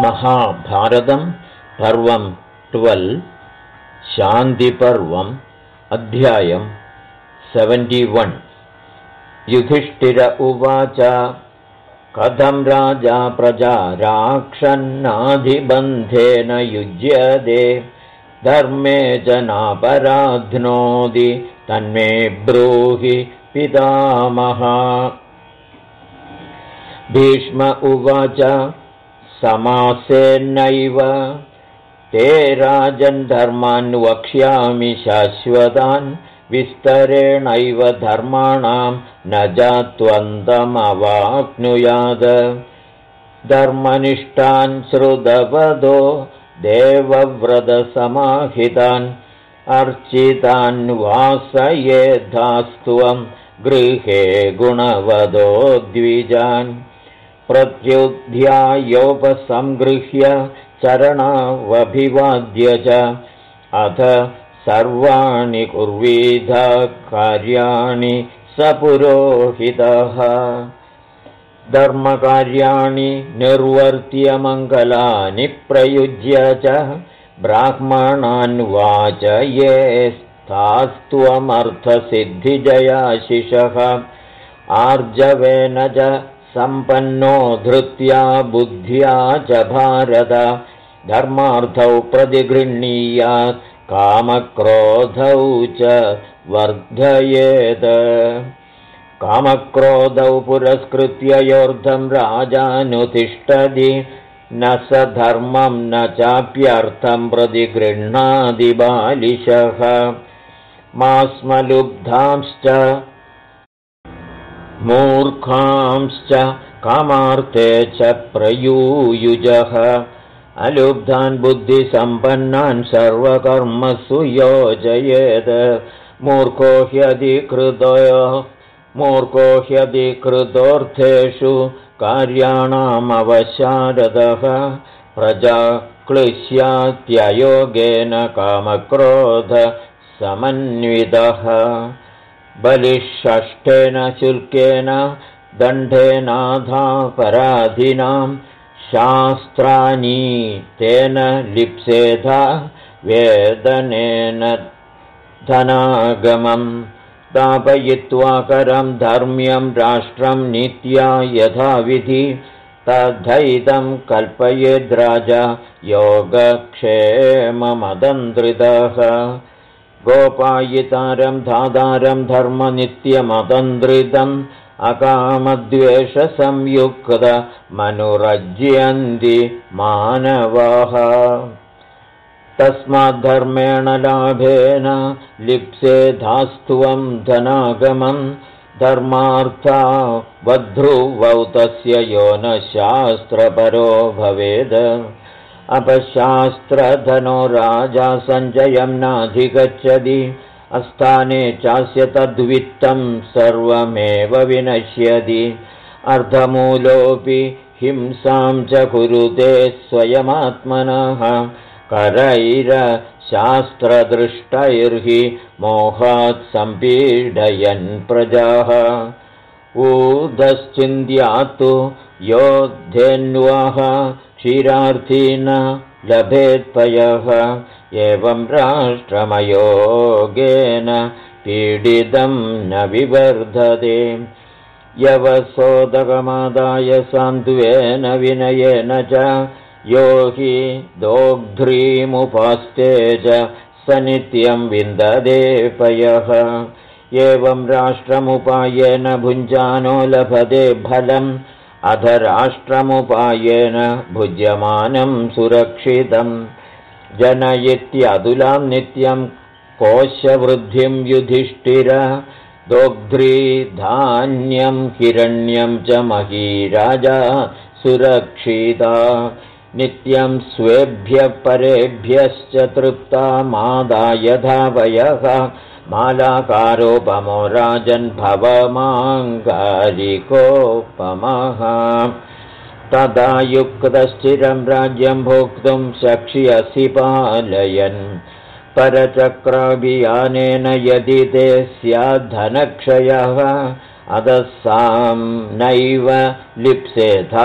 महाभारतं पर्वं 12 शान्तिपर्वम् अध्यायं 71 युधिष्ठिर उवाच कथं राजा प्रजा राक्षन्नाधिबन्धेन युज्यते धर्मे च नापराध्नोति तन्मे ब्रूहि पितामह। भीष्म उवाच समासेनैव ते राजन् धर्मान् वक्ष्यामि शाश्वतान् विस्तरेणैव धर्माणां न जात्वन्तमवाप्नुयात् धर्मनिष्ठान् श्रुतवदो देवव्रतसमाहितान् अर्चितान् वासयेद्धास्त्वं गृहे गुणवदो द्विजान् प्रत्युध्यायोपसंगृह्य चरणावभिवाद्य च अथ सर्वाणि कुर्वीध कार्याणि स पुरोहितः धर्मकार्याणि निर्वर्त्य मङ्गलानि प्रयुज्य च ब्राह्मणान् वाचयेस्तास्त्वमर्थसिद्धिजयाशिषः आर्जवेन च सम्पन्नो धृत्या बुद्ध्या च भारत धर्मार्थौ प्रतिगृह्णीयात् कामक्रोधौ च वर्धयेत् कामक्रोधौ पुरस्कृत्य योर्धं राजानुतिष्ठति न स धर्मं न चाप्यर्थं प्रतिगृह्णाति बालिशः मास्मलुब्धांश्च मूर्खांश्च कामार्थे च प्रयूयुजः अलुब्धान् बुद्धिसम्पन्नान् सर्वकर्मसु योजयेत् मूर्खो ह्यधिकृतोऽर्थेषु कार्याणामवशारदः प्रजा क्लिश्यात्ययोगेन कामक्रोध समन्वितः बलिष्षष्ठेन शुल्केन दण्डेनाधापराधिनां शास्त्राणि तेन लिप्सेधा वेदनेन धनागमं दापयित्वा करं धर्म्यं राष्ट्रं नीत्या यथाविधि तथैदं कल्पयेद्राजा योगक्षेममदन्द्रितः गोपायितारं धातारं धर्मनित्यमदन्द्रितम् अकामद्वेषसंयुक्त मनुरज्यन्ति मानवाः तस्माद्धर्मेण लाभेन लिप्सेधास्त्वं धनागमं धर्मार्था वध्रुवौ तस्य यो न शास्त्रपरो भवेद् अपशास्त्रधनो राजा सञ्चयं नाधिगच्छति अस्थाने चास्य तद्वित्तं सर्वमेव विनश्यति अर्धमूलोऽपि हिंसां च कुरुते स्वयमात्मनः करैरशास्त्रदृष्टैर्हि मोहात् सम्पीडयन् प्रजाः ऊदश्चिन्त्यात्तु योद्धेन्वाः क्षीरार्थी न लभेत्पयः एवं राष्ट्रमयोगेन पीडितं न विवर्धते यवसोदकमादाय सान्त्वेन विनयेन च यो हि दोग्ध्रीमुपास्ते च स नित्यं विन्दते पयः एवं राष्ट्रमुपायेन भुञ्जानो लभते फलम् अध राष्ट्रमुपायेन भुज्यमानं सुरक्षितम् जनयित्यतुलां नित्यं कोशवृद्धिं युधिष्ठिर दोग्ध्री धान्यं हिरण्यं च महीराजा सुरक्षिता नित्यं स्वेभ्यः परेभ्यश्च तृप्ता मादाय धावयः मालाकारोपमो राजन् भवमाङ्गारिकोपमः तदा युक्तश्चिरं राज्यं भोक्तुं शक्ष्यसि पालयन् परचक्राभियानेन यदि ते स्याद्धनक्षयः अदस्सां नैव लिप्सेथा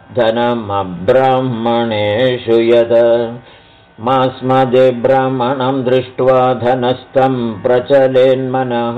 धनमब्राह्मणेषु यद मास्मदे ब्राह्मणं दृष्ट्वा धनस्थं प्रचलेन्मनः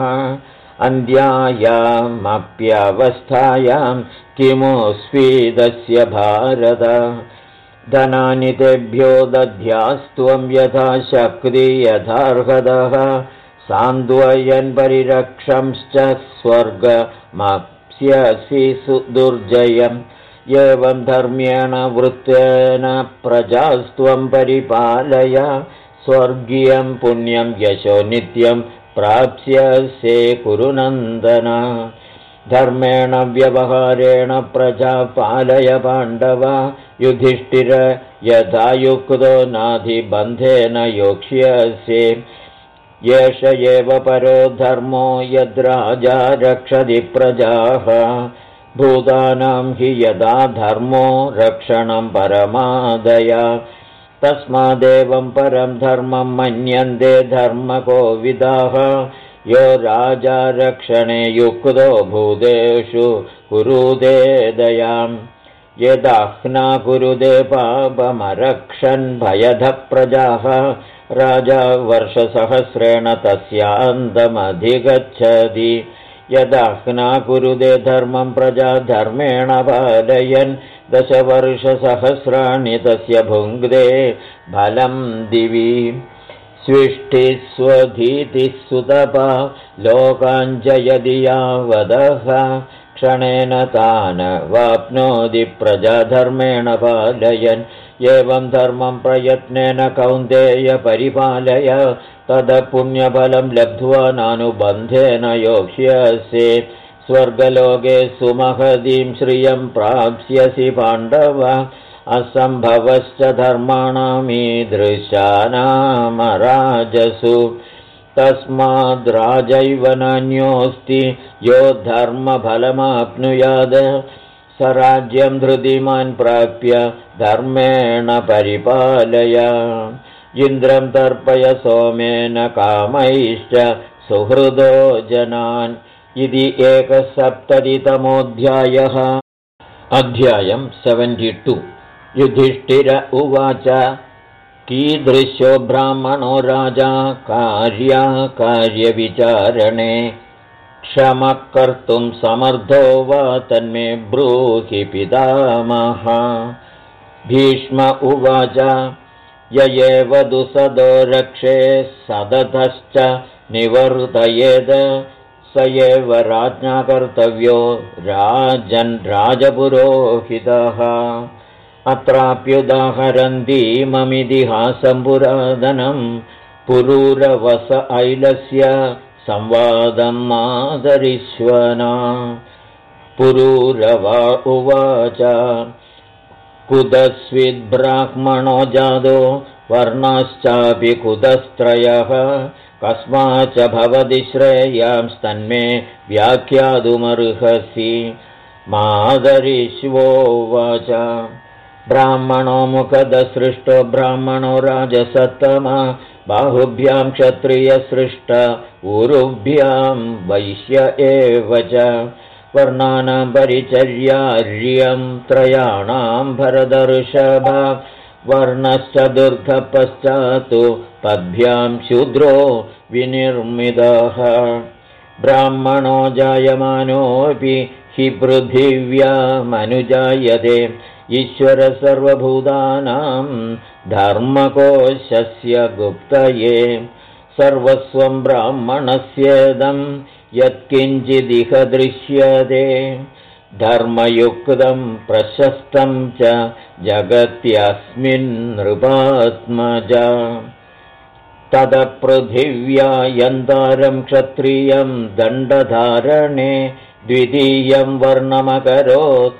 अन्ध्यायामप्यवस्थायां किमु स्वीदस्य भारत धनानि तेभ्यो दध्यास्त्वं यथा शक्ति यथार्हदः सान्द्वयन् परिरक्षंश्च स्वर्गमाप्स्यसि दुर्जयम् एवं धर्म्येण वृत्तेन प्रजास्त्वं परिपालय स्वर्गीयं पुण्यं यशो नित्यं प्राप्स्यसे कुरुनन्दन धर्मेण व्यवहारेण प्रजा पालय पाण्डव युधिष्ठिर यथा युक्तो नाधिबन्धेन योक्ष्यसे एष एव परो धर्मो यद्राजा रक्षति प्रजाः भूतानां हि यदा धर्मो रक्षणं परमादया तस्मादेवं परं धर्मं मन्यन्ते धर्मकोविदाः यो राजा रक्षणे युक्तो भूतेषु कुरुते दयां यदाह्ना कुरुते पापमरक्षन् भयधः प्रजाः राजा वर्षसहस्रेण तस्यान्तमधिगच्छति यदाह्ना कुरुते धर्मं प्रजा धर्मेण पालयन् दशवर्षसहस्राणि तस्य भुङ्क्ते फलं दिवि स्विष्टिस्वधीतिः सुतपा लोकाञ्जयति यावदः क्षणेन तान् वाप्नोति प्रजाधर्मेण पालयन् एवं धर्मं प्रयत्नेन कौन्तेय परिपालय तद पुण्यफलं लब्ध्वा नानुबन्धेन योक्ष्यसे स्वर्गलोके सुमहतीं श्रियं प्राप्स्यसि पाण्डव असम्भवश्च धर्माणामीदृशानामराजसु तस्माद्राजैव नान्योऽस्ति यो धर्मफलमाप्नुयात् स राज्यं धृतिमान् प्राप्य धर्मेण परिपालय इन्द्रं तर्पय सोमेन कामैश्च सुहृदो जनान् इति 170तमोऽध्यायः अध्यायं 72 युधिष्ठिर उवाच कीदृशो ब्राह्मणो राजा कार्यविचारणे क्षमः कर्तुं समर्थो वा तन्मे ब्रूहि पितामह भीष्म उवाच य एव दुसदो रक्षे सदतश्च निवर्तयेद स एव राज्ञा कर्तव्यो राजन् राजपुरोहितः अत्राप्युदाहरन्तीममितिहासं पुरातनं पुरूरवस ऐलस्य संवादं मादरिष्वना पुरूरवा उवाच कुतस्विद्ब्राह्मणो जातो वर्णाश्चापि कुतस्त्रयः कस्माच्च भवति श्रेयांस्तन्मे व्याख्यातुमर्हसि मादरिष्वोवाच ब्राह्मणो मुखदसृष्टो ब्राह्मणो राजसत्तमा बाहुभ्यां क्षत्रियसृष्ट ऊरुभ्यां वैश्य एव च वर्णानां परिचर्यार्यं त्रयाणां भरतर्षभ वर्णश्चतुर्थपश्चात् पद्भ्यां शूद्रो विनिर्मितः ब्राह्मणो जायमानोऽपि हि पृथिव्यामनुजायते ईश्वर सर्वभूतानां धर्मकोशस्य गुप्तये सर्वस्वं ब्राह्मणस्येदं यत्किञ्चिदिह दृश्यते धर्मयुक्तं प्रशस्तं च जगत्यस्मिन् नृपात्मज तदपृथिव्यायन्तारं क्षत्रियं दण्डधारणे द्वितीयं वर्णमकरोत्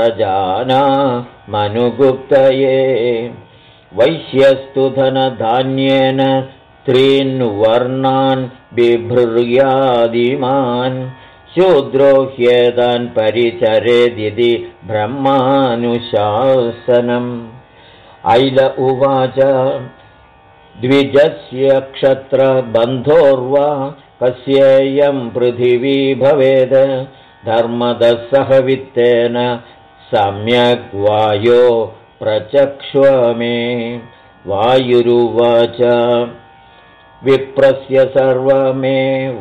प्रजानामनुगुप्तये वैश्यस्तु धनधान्येन त्रीन् वर्णान् बिभ्रयादिमान् शूद्रो ह्येतान् परिचरेदिति ब्रह्मानुशासनम् ऐल उवाच द्विजस्य क्षत्रबन्धोर्वा कस्येयं पृथिवी भवेत् धर्मदः सह वित्तेन सम्यग् वायो प्रचक्ष्व मे। वायुरुवाच विप्रस्य सर्वमे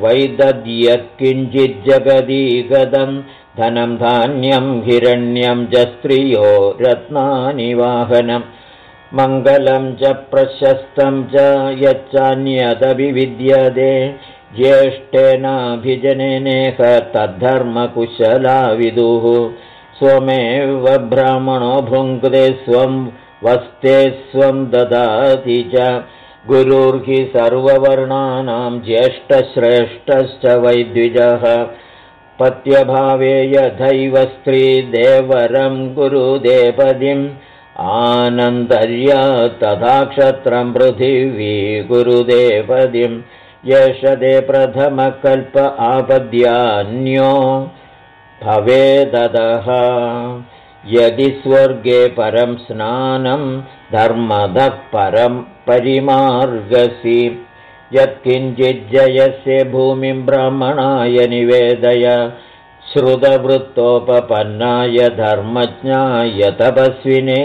वैदद्यत्किञ्चिज्जगदीगदं धनं धान्यं हिरण्यं च स्त्रियो रत्नानि वाहनं मङ्गलं च प्रशस्तं च यच्चान्यदपि विद्यते ज्येष्ठेनाभिजनेनेह तद्धर्मकुशला विदुः स्वमेव ब्राह्मणो भुङ्क्ते स्वं वस्ते स्वं ददाति च गुरुर्हि सर्ववर्णानां ज्येष्ठश्रेष्ठश्च वैद्विजः पत्यभावे यथैव स्त्रीदेवरं गुरुदेपदिम् आनन्दर्या तथा क्षत्रं पृथिवी गुरुदेपदिं येषते प्रथमकल्प आपद्यान्यो भवेदतः यदि स्वर्गे परं स्नानं धर्मदः परं परिमार्गसि यत्किञ्चिज्जयस्य भूमिं ब्राह्मणाय निवेदय श्रुतवृत्तोपपन्नाय धर्मज्ञाय तपस्विने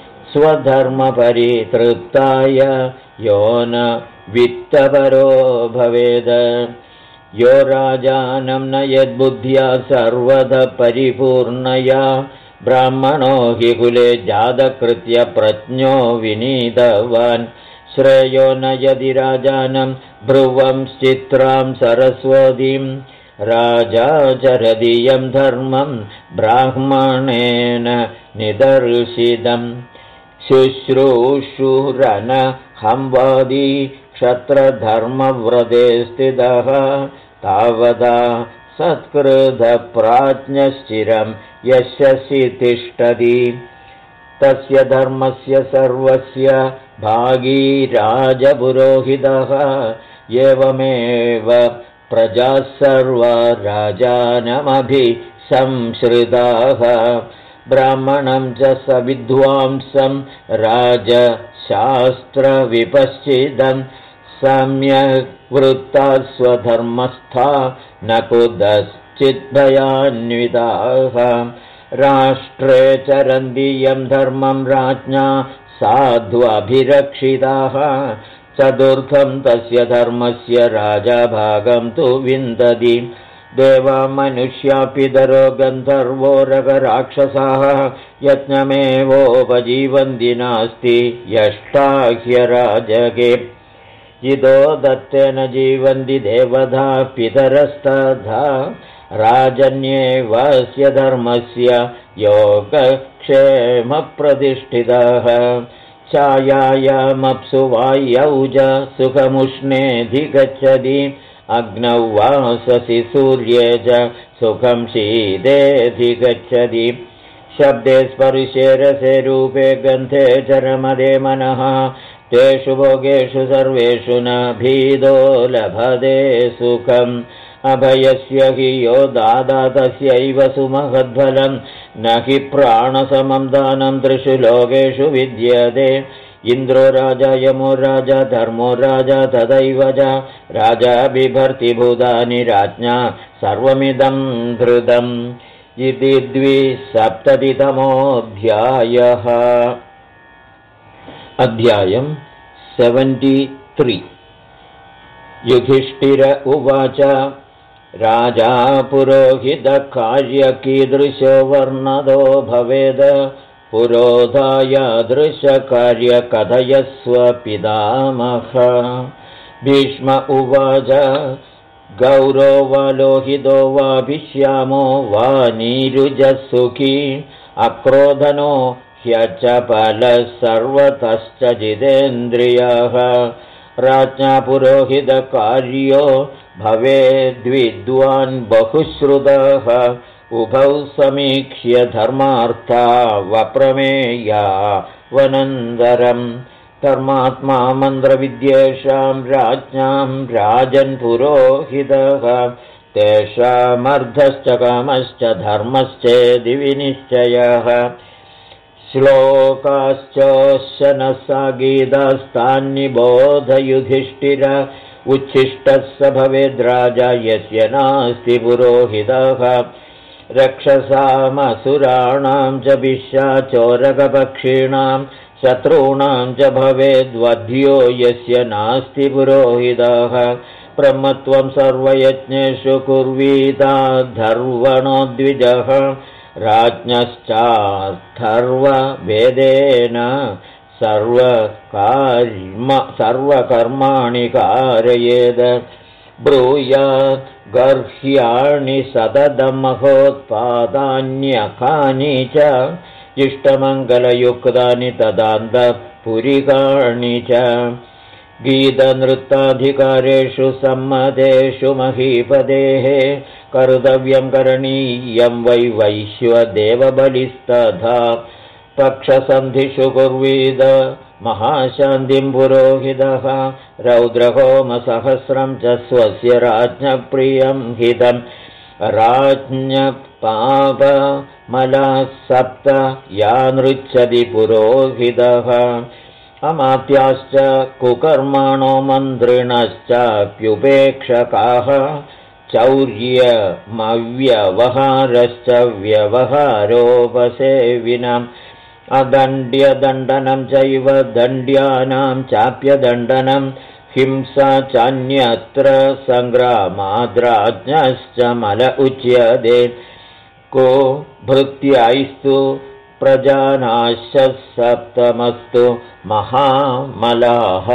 स्वधर्मपरितृप्ताय यो न वित्तपरो भवेद यो राजानं न यद्बुद्ध्या सर्वदा परिपूर्णया ब्राह्मणो हि कुले जातकृत्य प्रज्ञो विनीतवान् श्रेयो न यदि राजानं भ्रुवं चित्रां सरस्वतीं राजा चरदीयं धर्मं ब्राह्मणेन निदर्शितम् शुश्रूषुरनहंवादी क्षत्रधर्मव्रते स्थितः तावदा सत्कृतप्राज्ञश्चिरं यशसि तिष्ठति तस्य धर्मस्य सर्वस्य भागी राजपुरोहितः एवमेव प्रजाः सर्वा राजानमभिसंश्रिताः ब्राह्मणं च सविद्वांसं राजशास्त्रविपश्चितं सम्यक् वृत्ताः स्वधर्मस्था न कुतश्चिद्भयान्विताः राष्ट्रे चरन्तीयं धर्मं राज्ञा साध्वभिरक्षिताः चतुर्थं तस्य धर्मस्य राजा भागं तु विन्दति देवा मनुष्या पितरो गन्धर्वो रगराक्षसाः यज्ञमेवोपजीवन्ति नास्ति यष्टाह्यराजगे इदो दत्तेन जीवन्ति देवता पितरस्तथा राजन्येवस्य धर्मस्य योगक्षेमप्रतिष्ठितः छायायामप्सु वायौ च सुखमुष्णेऽधिगच्छति अग्नौ वाससि सूर्ये च सुखं शीतेऽधिगच्छति शब्दे स्पर्शे रसे रूपे गन्धे च रमते मनः तेषु भोगेषु सर्वेषु न भीदो लभते सुखम् अभयस्य हि यो दादा तस्यैव सुमहद्फलं न हि प्राणसमं दानं त्रिषु लोकेषु विद्यते इन्द्रो राजा यमो राजा धर्मो राजा तदैव च राजा बिभर्ति भूतानि राज्ञा सर्वमिदं धृतम् इति 270तमोऽध्यायः। अध्यायं 73। युधिष्ठिर उवाच राजा पुरोहितकार्यकीदृशो वर्णदो भवेद पुरोधायादृशकार्यकथयस्व पितामह। भीष्म उवाच गौरो वा लोहितो वा भिष्यामो वा नीरुजसुखी अक्रोधनो ह्यचपलः सर्वतश्च जितेन्द्रियः राज्ञा पुरोहितकार्यो भवेद्विद्वान् बहुश्रुतः उभौ समीक्ष्य धर्मार्था वप्रमेया वनन्दरम् धर्मात्मा मन्त्रविद्येषां राज्ञां राजन् पुरोहितः तेषामर्थश्च कामश्च धर्मश्चेदि विनिश्चयः श्लोकाश्चोशनसा गीतास्तान्निबोध युधिष्ठिर उच्छिष्टः स भवेद्राजा यस्य नास्ति पुरोहितः रक्षसामसुराणां च पिशाचोरगपक्षीणां शत्रूणां च भवेद्वध्यो यस्य नास्ति पुरोहितः ब्रह्मत्वं सर्वयज्ञेषु कुर्वीताद्धर्वणो द्विजः राज्ञश्चार्थर्ववेदेन सर्वकर्माणि कारयेद ब्रूयात् गर्ह्याणि सततं महोत्पादान्यकानि च इष्टमङ्गलयुक्तानि तदान्तपुरिकाणि च गीतनृत्ताधिकारेषु सम्मतेषु महीपदेः कर्तव्यं करणीयं वै वैश्वदेवबलिस्तथा पक्षसन्धिषु कुर्वीद महाशान्तिं पुरोहितः रौद्रहोमसहस्रं च स्वस्य राज्ञप्रियं हितं राज्ञपापमलाः सप्त यानृच्छति पुरोहितः अमात्याश्च कुकर्माणो मन्त्रिणश्चाप्युपेक्षकाः चौर्यमव्यवहारश्च व्यवहारोपसेविनम् अदण्ड्यदण्डनं चैव दण्ड्यानां चाप्यदण्डनं हिंसा चान्यत्र सङ्ग्रामाद्राज्ञश्च मल उच्यते को भृत्याैस्तु प्रजानाशः सप्तमस्तु महामलाः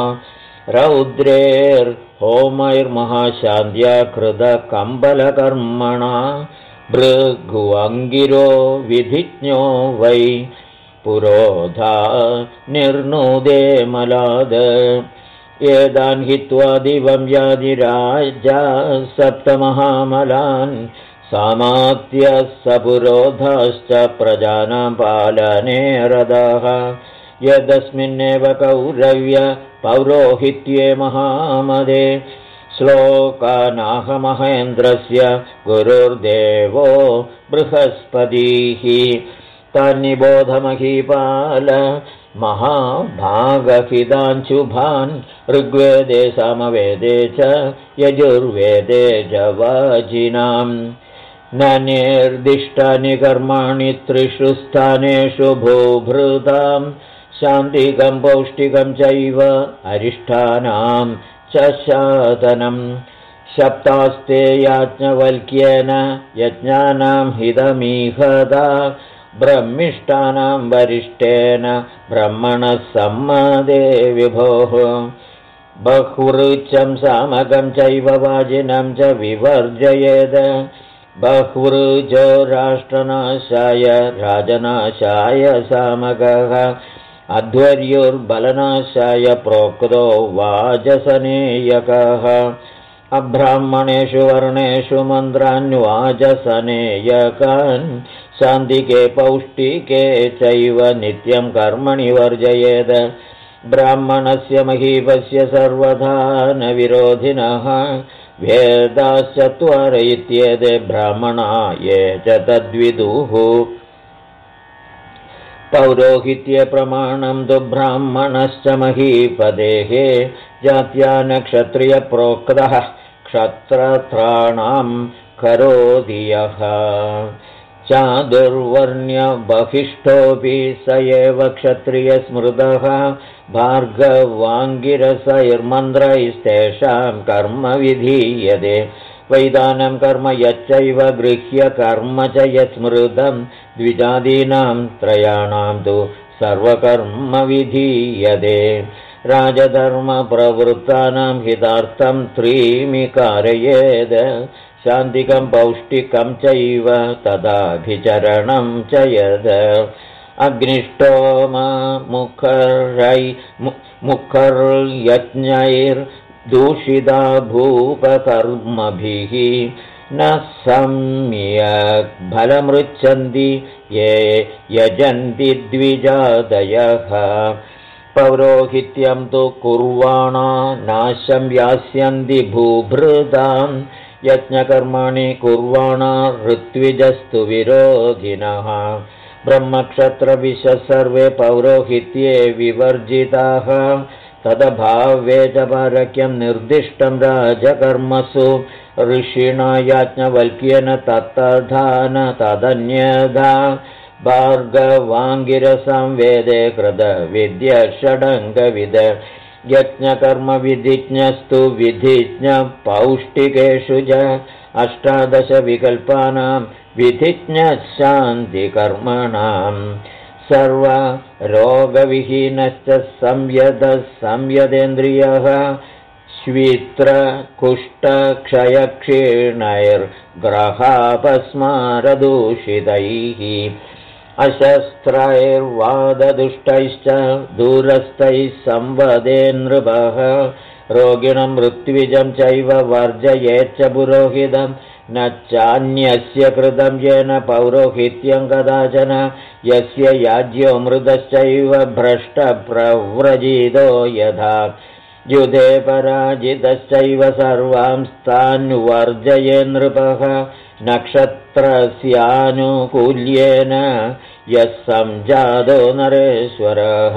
रौद्रेर्होमैर्महाशान्त्या कृतकम्बलकर्मणा भृगुअङ्गिरो विधिज्ञो वै पुरोधा निर्नुदे मलाद एतान् हित्वा दिवं यादिराजा सप्तमहामलान् सामात्य सपुरोधाश्च प्रजानां पालने रताः यदस्मिन्नेव कौरव्य पौरोहित्ये महामदे श्लोकानाहमहेन्द्रस्य गुरुर्देवो बृहस्पतिः तन्निबोधमहीपाल महाभागहितान् शुभान् ऋग्वेदे सामवेदे च यजुर्वेदे जवाजिनाम् न निर्दिष्टानि कर्माणि त्रिषु स्थानेषु भूभृतां शान्तिकं पौष्टिकं चैव अरिष्ठानां च शादनं सप्तास्ते याज्ञवल्क्येन यज्ञानां हितमीहदा ब्रह्मिष्ठानां वरिष्ठेन ब्रह्मणः सम्मदे विभोः बहुवृचं सामगं चैव वाजिनं च विवर्जयेद बहुवृजो राष्ट्रनाशाय राजनाशाय सामगः अध्वर्युर्बलनाशाय प्रोक्तो वाजसनेयकः अब्राह्मणेषु वर्णेषु मन्त्रान्वाजसनेयकान् शान्तिके पौष्टिके चैव नित्यं कर्मणि वर्जयेद ब्राह्मणस्य महीपस्य सर्वथा न विरोधिनः वेदाश्चत्वार इत्येते ब्राह्मणा ये च तद्विदुः पौरोहित्ये प्रमाणं तु ब्राह्मणश्च महीपदेः जात्या नक्षत्रियप्रोक्तः क्षत्रत्राणां करोति यः चादुर्वर्ण्यबहिष्ठोऽपि स एव क्षत्रियस्मृतः भार्गवाङ्गिरसैर्मन्त्रैस्तेषां कर्म विधीयते वैदानं कर्म यच्चैव गृह्य कर्म च यत्स्मृतं द्विजादीनां त्रयाणां तु सर्वकर्म विधीयते राजधर्मप्रवृत्तानां हितार्थं त्रीणि कारयेद शान्तिकं पौष्टिकं चैव तदाभिचरणं च यद मुखर्यज्ञैर्दूषिता भूपकर्मभिः न सम्यक् फलमृच्छन्ति ये यजन्ति द्विजादयः पौरोहित्यं तु कुर्वाणा नाशं यास्यन्ति भूभृतां यज्ञकर्माणि कुर्वाणा ऋत्विजस्तु विरोधिनः ब्रह्मक्षत्रविशः सर्वे पौरोहित्ये विवर्जिताः तदभावे च पारक्यं निर्दिष्टं राजकर्मसु ऋषिणा याज्ञवल्क्येन तत्तथा न तदन्यथा भार्गवाङ्गिरसंवेदे कृतविद्यषडङ्गविद यज्ञकर्मविधिज्ञस्तु विधिज्ञपौष्टिकेषु च 18 विकल्पानां विधिज्ञशान्तिकर्मणां सर्वरोगविहीनश्च संयदेन्द्रियः श्वित्रकुष्ठक्षयक्षीणैर्ग्रहापस्मारदूषितैः अशस्त्रैर्वाददुष्टैश्च दूरस्थैः संवदे नृपः रोगिणं मृत्युजं चैव वर्जयेच्च पुरोहितं न चान्यस्य कृतं येन पौरोहित्यं कदाचन यस्य याज्यो मृतश्चैव भ्रष्टप्रव्रजितो यथा युधे पराजितश्चैव सर्वांस्तान् वर्जये नृपः नक्षत्रस्यानुकूल्येन यः संजातो नरेश्वरः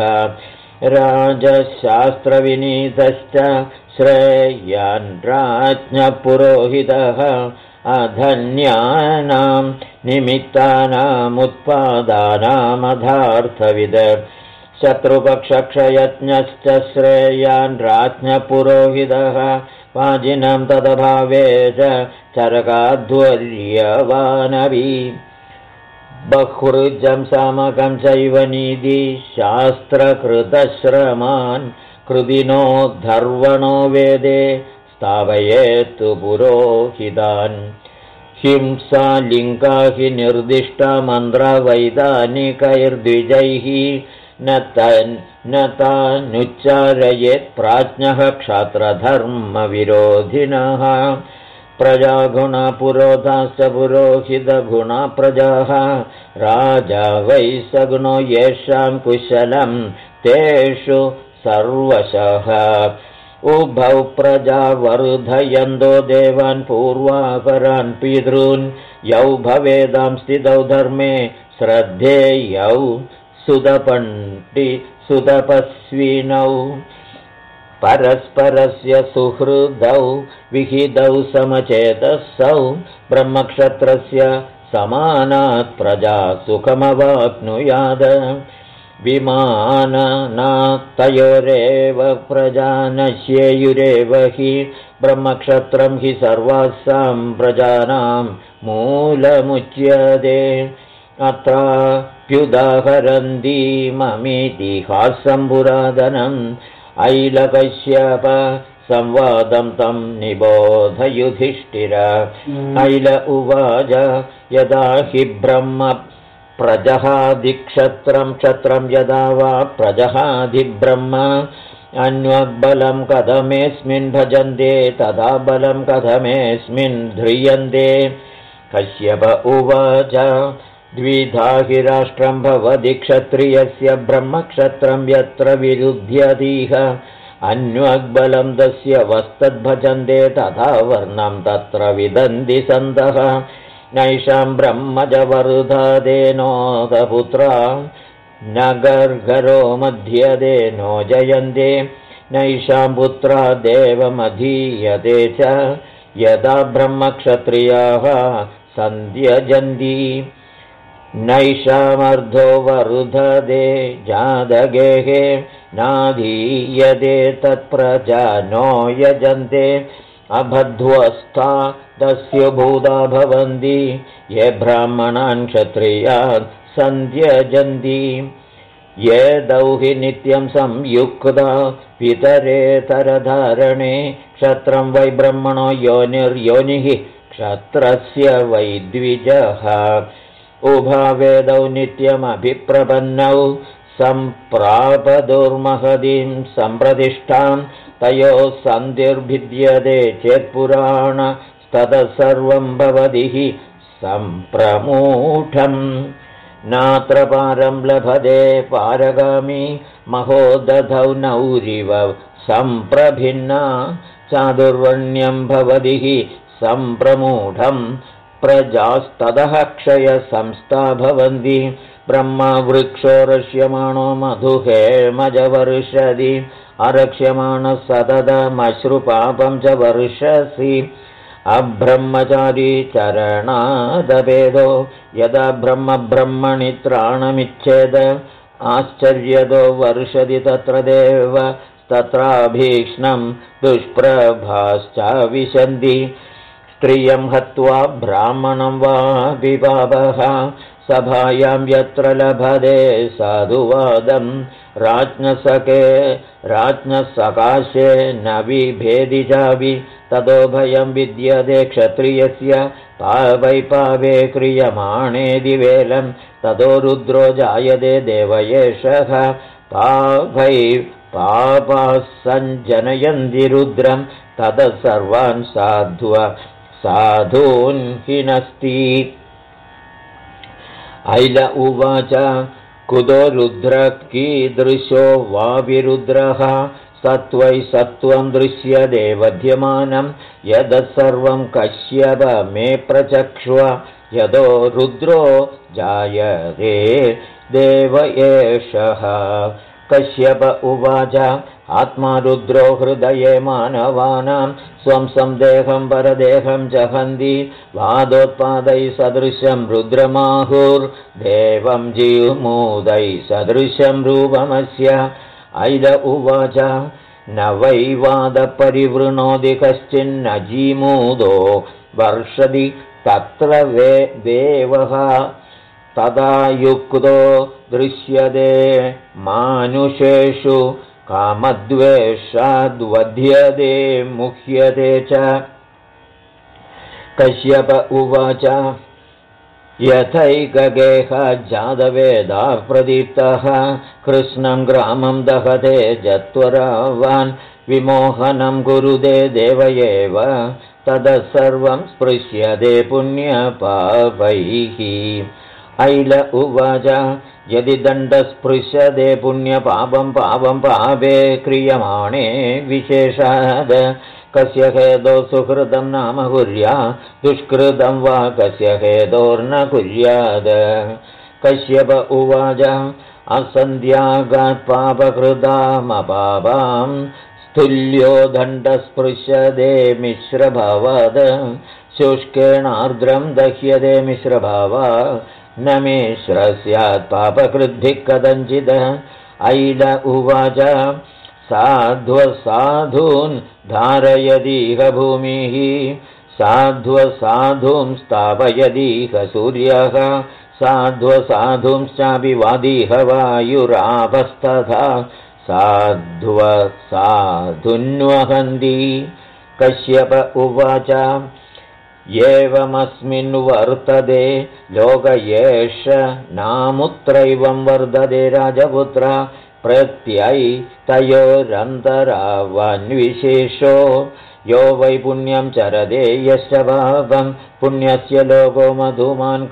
राजशास्त्रविनीतश्च श्रेयान् राज्ञपुरोहितः अधन्यानां निमित्तानामुत्पादानामधार्थविद शत्रुपक्षक्षयज्ञश्च श्रेयान् राज्ञपुरोहितः वाजिनं तदभावे च चरकाध्वर्यवानवि बहुऋजं सामकं चैव नीति शास्त्रकृतश्रमान् कृदिनो धर्वणो वेदे स्थापयेत्तु पुरोहितान् हिंसा लिङ्गा हि निर्दिष्टा मन्त्रवैदानिकैर्द्विजैः न तानुच्चारयेत् प्राज्ञः क्षात्रधर्मविरोधिनः प्रजागुणपुरोधाश्च पुरोहितगुणा प्रजाः राजा वै सगुणो येषां कुशलं तेषु सर्वशः उभौ प्रजा वर्धयन्तो देवान् पूर्वापरान् पितॄन् यौ भवेदां स्थितौ धर्मे श्रद्धेयौ सुतपस्विनौ परस्परस्य सुहृदौ विहितौ समचेतसौ ब्रह्मक्षत्रस्य समानात् प्रजा सुखमवाप्नुयात् विमाननात्तयोरेव प्रजा नश्येयुरेव हि ब्रह्मक्षत्रं हि सर्वासां प्रजानां मूलमुच्यते अत्राप्युदाहरन्तीममितिहासं पुरातनम् ऐलकश्यप संवादं तं निबोधयुधिष्ठिर ऐल उवाच यदा हि ब्रह्म प्रजहादिक्षत्रं क्षत्रं यदा वा प्रजहादिब्रह्म अन्वबलं कथमेऽस्मिन् भजन्ते तदा बलं कथमेऽस्मिन् ध्रियन्ते कश्यप उवाच द्विधा हि राष्ट्रं भवति क्षत्रियस्य ब्रह्मक्षत्रं यत्र विरुध्यतीह अन्वग्बलं तस्य वस्तद्भजन्ते तथा वर्णं तत्र विदन्ति सन्तः नैषां ब्रह्मजवर्धदेनोदपुत्रा न गर्गरो मध्यदे नो जयन्ते नैषां पुत्रा देवमधीयते च यदा ब्रह्मक्षत्रियाः सन्त्यजन्ति नैषामर्धो वरुधदे जादगेहे नाधीयते तत्प्रजा नो यजन्ते अभध्वस्था तस्य भूता भवन्ति ये ब्राह्मणान् क्षत्रियान् सन्त्यजन्ति ये दौहि नित्यं संयुक्ता पितरेतरधारणे क्षत्रं वै ब्रह्मणो योनिर्योनिः क्षत्रस्य वै द्विजः उभावेदौ नित्यमभिप्रपन्नौ सम्प्रापदुर्महदीं सम्प्रतिष्ठां तयोः सन्धिर्भिद्यते चेत्पुराणस्ततः सर्वं भवति हि सम्प्रमूढम् नात्र पारं लभते पारगामी महोदधौ नौरिव सम्प्रभिन्ना चादुर्वर्ण्यं भवति हि सम्प्रमूढम् प्रजास्ततः क्षयसंस्था भवन्ति ब्रह्मा वृक्षो रक्ष्यमाणो मधुहेमजवर्षति अरक्ष्यमाणः सततमश्रुपापं च वर्षसि अब्रह्मचारी चरणादभेदो यदा ब्रह्मणि त्राणमिच्छेद आश्चर्यदो वर्षति तत्र देव तत्राभीक्ष्णं दुष्प्रभाश्च विशन्ति स्त्रियं हत्वा ब्राह्मणं वा विपापः सभायां यत्र लभते साधुवादं राज्ञसकाशे न विभेदि चापि ततो भयं विद्यते क्षत्रियस्य पावै पावे क्रियमाणे दिवेलं ततो रुद्रो जायते देव एषः पावै पापाः सञ्जनयन्ति रुद्रं ततः सर्वान् साधून् हिनस्ति। ऐल उवाच कुतो रुद्र कीदृशो वा विरुद्रः सत्त्वै सत्त्वं दृश्यते वध्यमानं यदसर्वं कश्यप मे प्रचक्ष्व यतो रुद्रो जायते देव एषः। कश्यप उवाच आत्मा रुद्रो हृदये मानवानां स्वं संदेहं परदेहं जहन्ति वादोत्पादै सदृशं रुद्रमाहुर्देवं जीवमूदै सदृशं रूपमस्य। ऐल उवाच न वै वादपरिवृणोति कश्चिन्न जीमूदो वर्षति तत्र देवः तदा युक्तो दृश्यते मानुषेषु कामद्वेषाद्वध्यते मुह्यते च। कश्यप उवाच यथैकगेह जातवेदाः प्रदीप्तः कृष्णं ग्रामं दहते जत्वरावान् विमोहनं कुरुते देव एव ततः सर्वं स्पृश्यते पुण्यपापैः। ऐल उवाच यदि दण्डस्पृश्यते पुण्यपापं पापं पापे क्रियमाणे विशेषाद् कस्य हेतो सुकृतं नाम कुर्यात् दुष्कृतं वा कस्य हेतोर्न कुर्यात्। कश्यप उवाच असन्ध्यागात् पापकृतामपापां स्थूल्यो दण्डस्पृश्यते मिश्रभावात् शुष्केणार्द्रं दह्यते मिश्रभावा न मिश्र स्यात् पापकृद्धिः कथञ्चित्। ऐल उवाच साध्वसाधून् धारयतीह भूमिः साध्वसाधूं स्थापयतीह सूर्यः साध्वसाधूंश्चापि वादीह वायुरापस्तथा साध्वसाधुन्वहन्ति। कश्यप उवाच एवमस्मिन् वर्तते लोक एष नामुत्रैवं वर्धते राजपुत्र प्रत्ययैतयोरन्तरावन्विशेषो यो वै पुण्यं चरते यश्च पापं पुण्यस्य लोको मधुमान्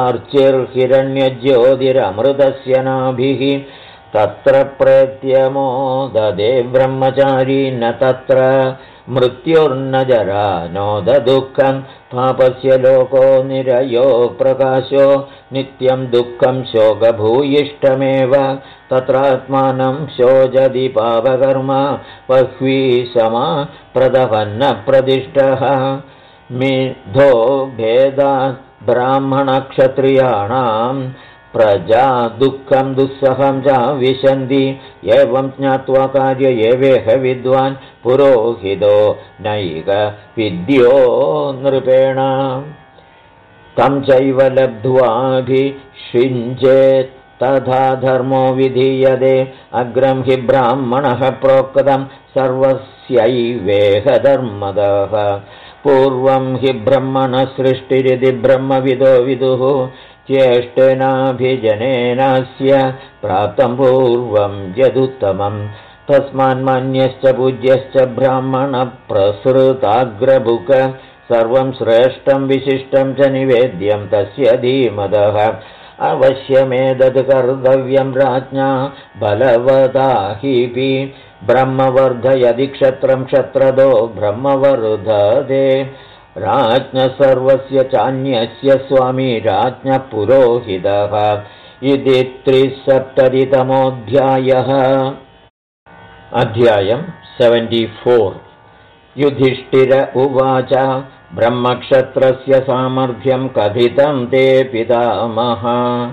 कृतार्चिर्हिरण्यज्योतिरमृतस्य नाभिः तत्र प्रत्यमोददे ब्रह्मचारी न तत्र मृत्युर्न जरा नोदुःखं पापस्य लोको निरयो प्रकाशो नित्यं दुःखं शोकभूयिष्ठमेव तत्रात्मानं शोचति पापकर्म बह्वी समा प्रदपन्न प्रतिष्ठः। मिथो भेदात् ब्राह्मणक्षत्रियाणां प्रजा दुःखं दुस्सहं च विशन्ति एवं ज्ञात्वा कार्य एवेह विद्वान् पुरोहितो नैक विद्यो नृपेण तं चैव लब्ध्वाभिषिञ्चेत् तथा धर्मो विधीयते अग्रं हि ब्राह्मणः प्रोक्तं सर्वस्यैवेह धर्मदः पूर्वं हि ब्रह्मणः सृष्टिरिति ब्रह्मविदो विदुः ज्येष्ठेनाभिजनेनास्य प्राप्तं पूर्वं यदुत्तमं तस्मान्मान्यश्च पूज्यश्च ब्राह्मणप्रसृताग्रभुक सर्वं श्रेष्ठं विशिष्टं च निवेद्यं तस्य धीमतः अवश्यमेतत् कर्तव्यं राज्ञा बलवता हि ब्रह्मवर्धयदि क्षत्रं क्षत्रदो ब्रह्मवर्धते राज्ञः सर्वस्य चान्यस्य स्वामी राज्ञः पुरोहितः। इति 370तमोऽध्यायः। अध्यायं 74। युधिष्ठिर उवाच ब्रह्मक्षत्रस्य सामर्थ्यं कथितं ते पितामह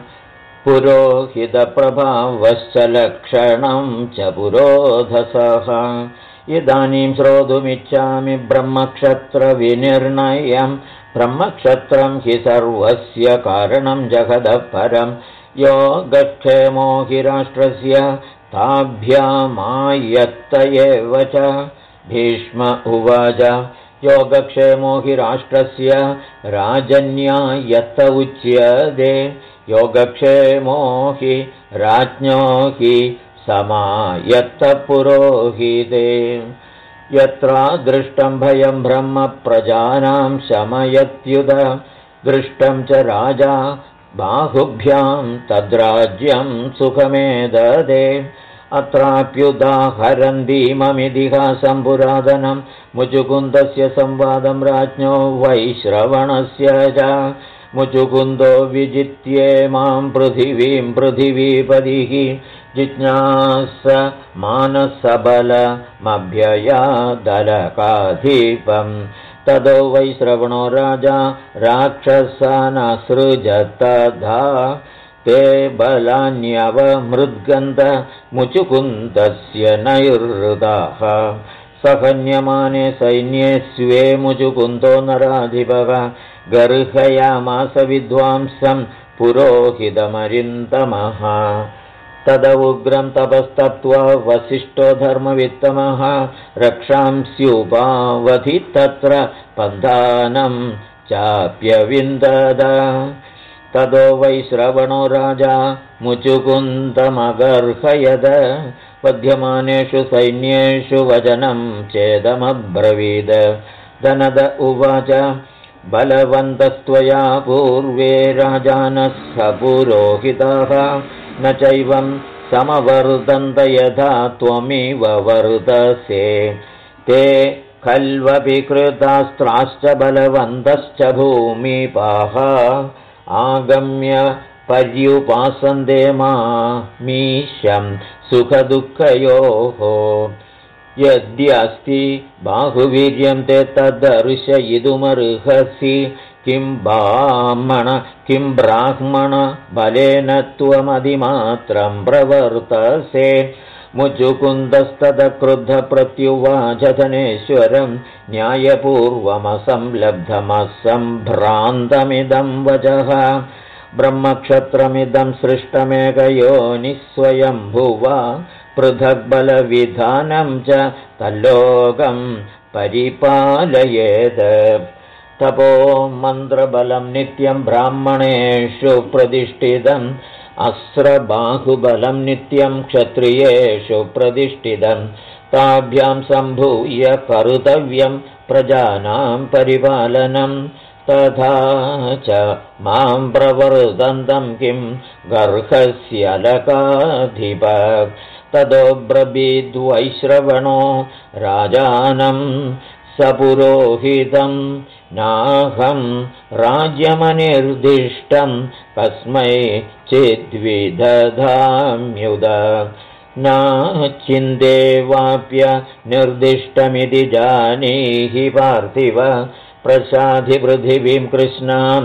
पुरोहितप्रभावश्च लक्षणं च पुरोधसः इदानीं श्रोतुमिच्छामि ब्रह्मक्षत्रविनिर्णयं ब्रह्मक्षत्रं हि सर्वस्य कारणं जगतः परं योगक्षेमो हि राष्ट्रस्य ताभ्यामायत्त एव च भीष्म उवाच योगक्षेमो हि राष्ट्रस्य राजन्यायत्त उच्यते योगक्षेमो हि राज्ञो हि समायत्त पुरोहिते यत्रा दृष्टं भयं ब्रह्म प्रजानां शमयत्युत दृष्टं च राजा बाहुभ्यां तद्राज्यं सुखमेददे अत्राप्युदाहरन्तीममितिहासं पुरातनं मुचुकुन्दस्य संवादं राज्ञो वैश्रवणस्य च मुचुकुन्दो विजित्ये मां पृथिवीं पृथिवीपतिः जिज्ञास मानसबलमभ्ययादलकाधिपं ततो वैश्रवणो राजा राक्षसानसृजतधा ते बलान्यवमृद्गन्ध मुचुकुन्दस्य नैर्हृदाः सहन्यमाने सैन्ये स्वे मुचुकुन्दो नराधिपः गर्हयामास विद्वांसं पुरोहितमरिन्दमः तद उग्रं तपस्तप्त्वा वसिष्ठो धर्मवित्तमः रक्षांस्युपावधि तत्र पन्थानं चाप्यविन्दद ततो वैश्रवणो राजा मुचुकुन्दमगर्हयद पद्यमानेषु सैन्येषु वचनं चेदमब्रवीद धनद उवाच बलवन्तस्त्वया पूर्वे राजानः पुरोहिताः न चैवं समवर्धन्त यथा त्वमिव वर्धसे ते खल्वपि कृतास्त्राश्च बलवन्तश्च भूमिपाः आगम्य पर्युपासन्ते मामीशं सुखदुःखयोः यद्यस्ति बाहुवीर्यं ते तद्दर्शयितुमर्हसि किं ब्राह्मण बलेन त्वमधिमात्रं प्रवर्तसे मुचुकुन्दस्तदक्रुद्धप्रत्युवाच धनेश्वरं न्यायपूर्वमसंलब्धमसम्भ्रान्तमिदं वचः ब्रह्मक्षत्रमिदं सृष्टमेकयोनिस्वयम्भुवा पृथग्बलविधानं च तल्लोकं परिपालयेत् तपो मन्त्रबलं नित्यं ब्राह्मणेषु प्रतिष्ठितम् अस्रबाहुबलं नित्यं क्षत्रियेषु प्रतिष्ठितं ताभ्यां सम्भूय कर्तव्यं प्रजानां परिपालनं तथा च मां प्रवर्तन्तं किं गर्हस्यलकाधिप ततो ब्रवीद्वैश्रवणो राजानं सपुरोहितं नाहं राज्यमनिर्दिष्टं कस्मै चिद्विदधाम्युद नाचिन्देवाप्य निर्दिष्टमिति जानीहि पार्थिव प्रसाधि पृथिवीं कृष्णां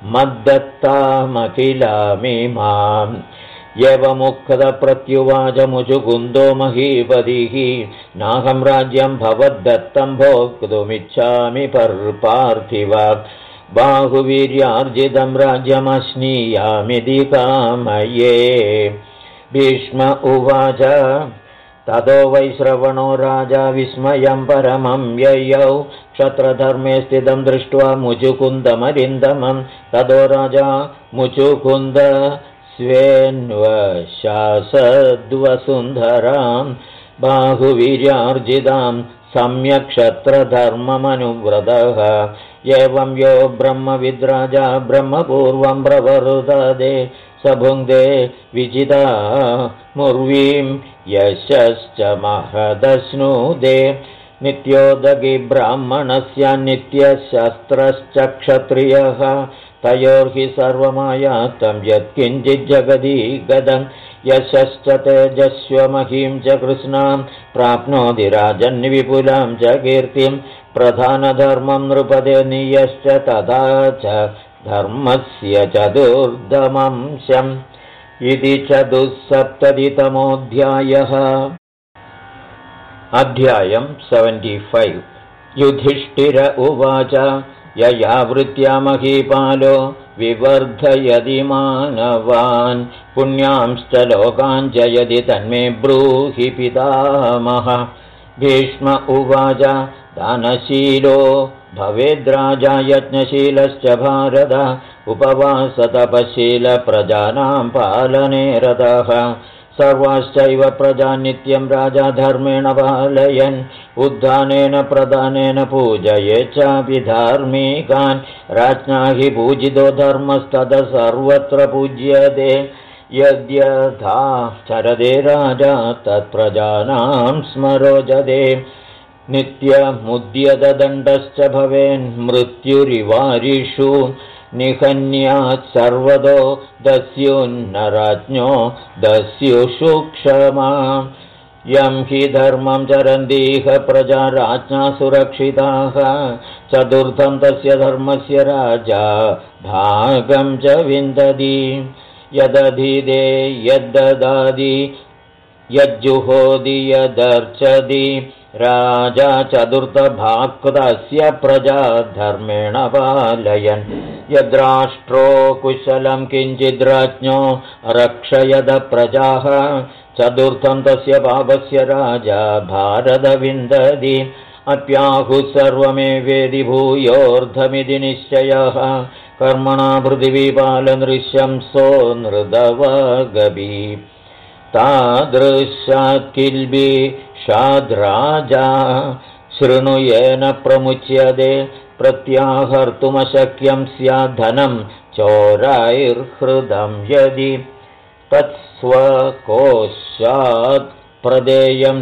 मद्दत्तामखिलामिमाम् एवमुक्तप्रत्युवाच मुचुकुन्दो महीपतिः नाहं राज्यं भवद्दत्तं भोक्तुमिच्छामि पार्थिव बाहुवीर्यार्जितं राज्यमश्नीयामिति कामये भीष्म उवाच ततो वैश्रवणो राजा विस्मयं परमं ययौ क्षत्रधर्मे स्थितं दृष्ट्वा मुचुकुन्दमरिन्दमं ततो राजा मुचुकुन्द स्वेन्वशासद्वसुन्धरां बाहुवीर्यार्जितां सम्यक् क्षत्रधर्ममनुव्रतः एवं यो ब्रह्मविद्राजा ब्रह्मपूर्वं प्रवर्तते स भुङ्क्ते विजिता मुर्वीं यशश्च महदश्नुते नित्योदगी ब्राह्मणस्य नित्यशस्त्रश्च क्षत्रियः तयोर्हि सर्वमायातं यत्किञ्चिज्जगदी गतं यशश्च तेजस्वमहीं च कृष्णां प्राप्नोति राजन्विपुलां च कीर्तिं प्रधानधर्मं नृपते नियश्च तथा च धर्मस्य चतुर्दमंशम् इति 47तमोऽध्यायः। अध्यायं 75। युधिष्ठिर उवाच ययावृत्या महीपालो विवर्धयति मानवान् पुण्यांश्च लोकान् जयति तन्मे ब्रूहि पितामह। भीष्म उवाच दानशीलो भवेद्राजा यज्ञशीलश्च भारत उपवासतपशीलप्रजानां पालने रतः सर्वाश्चैव प्रजा नित्यं राजा धर्मेण पालयन् उद्धानेन प्रदानेन पूजयेच्चापि धार्मिकान् राज्ञा हि पूजितो धर्मस्ततः सर्वत्र पूज्यते यद्यथा चरते राजा तत्प्रजानां स्मरोजते नित्यमुद्यतदण्डश्च भवेन्मृत्युरिवारिषु निहन्यात् सर्वतो दस्युन्न राज्ञो दस्युषु क्षमा यं हि धर्मं चरन्तीह प्रजा राज्ञा सुरक्षिताः चतुर्थं तस्य धर्मस्य राजा भागं च विन्दति यदधीदे यद्ददाति यज्जुहोदि यदर्चति राजा चतुर्थभाक्तस्य प्रजा धर्मेण पालयन् यद्राष्ट्रो कुशलं किञ्चिद्राज्ञो रक्षयद प्रजाः चतुर्थं तस्य पापस्य राजा भारतविन्दति अप्याहुः सर्वमेवेदि भूयोर्धमिति निश्चयः कर्मणा पृथिवीपालनृशंसो नृदवगवी तादृशात् किल्बिषाद्राजा शृणुयेन प्रमुच्यते प्रत्याहर्तुमशक्यं स्याद्धनं चोरैर्हृदं यदि तत्स्वकोशात् प्रदेयं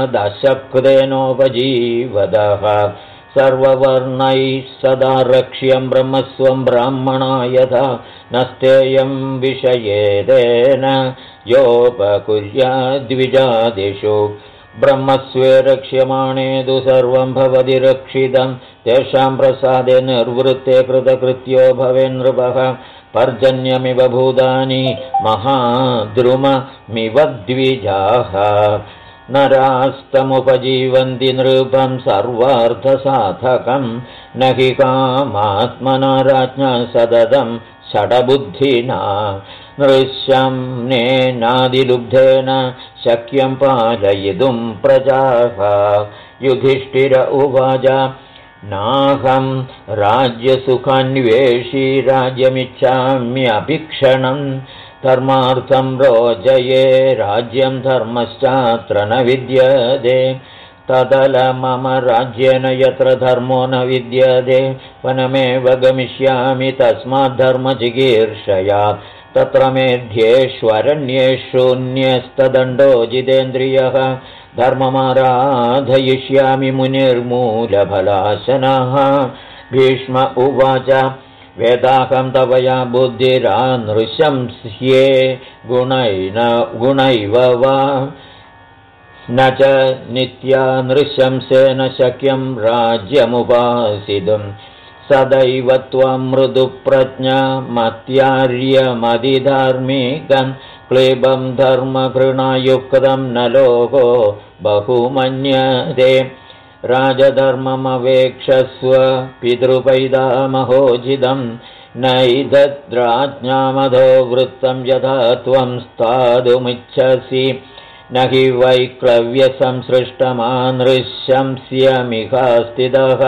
स्यादशक्तेनोपजीवदः सर्ववर्णैः सदा रक्ष्यं ब्रह्मस्वं ब्राह्मणा यथा नस्तेयं विषयेदेन योपकुर्याद्विजादिषु ब्रह्मस्वे रक्ष्यमाणे तु सर्वं भवति रक्षितं तेषां प्रसादे निर्वृत्ते कृतकृत्यो भवेन्नृपः पर्जन्यमिव भूतानि महाद्रुममिव द्विजाः नरास्तमुपजीवन्ति नृपं सर्वार्थसाधकं न हि कामात्मना राज्ञा सततं षडबुद्धिना नृशम्नेनादिलुब्धेन शक्यं पालयितुं प्रजाः युधिष्ठिर उवाच नाहं राज्यसुखान्वेषी राज्यमिच्छाम्यभिक्षणं धर्मार्थं रोजये राज्यं धर्मश्चात्र न विद्यते तदल मम राज्येन यत्र धर्मो न विद्यते वनमेव गमिष्यामि तस्माद्धर्मचिकीर्षया तत्र मेध्येष्वरण्येषून्यस्तदण्डो जितेन्द्रियः धर्ममाराधयिष्यामि मुनिर्मूलफलाशनः भीष्म उवाच वेदाहं तवया बुद्धिरानृशंस्ये गुणैव वा न च नित्या नृशंसेन शक्यं राज्यमुपासितुं सदैव त्वं मृदुप्रज्ञमत्यार्यमधिधार्मिकं क्लेबं धर्मघृणायुक्तं न लोको बहुमन्यते राजधर्ममवेक्षस्व पितृपैतामहोजितं नैदद्राज्ञामधो वृत्तं यथा त्वं स्थातुमिच्छसि न हि वैक्रव्यसंसृष्टमानृशंस्यमिहास्थितः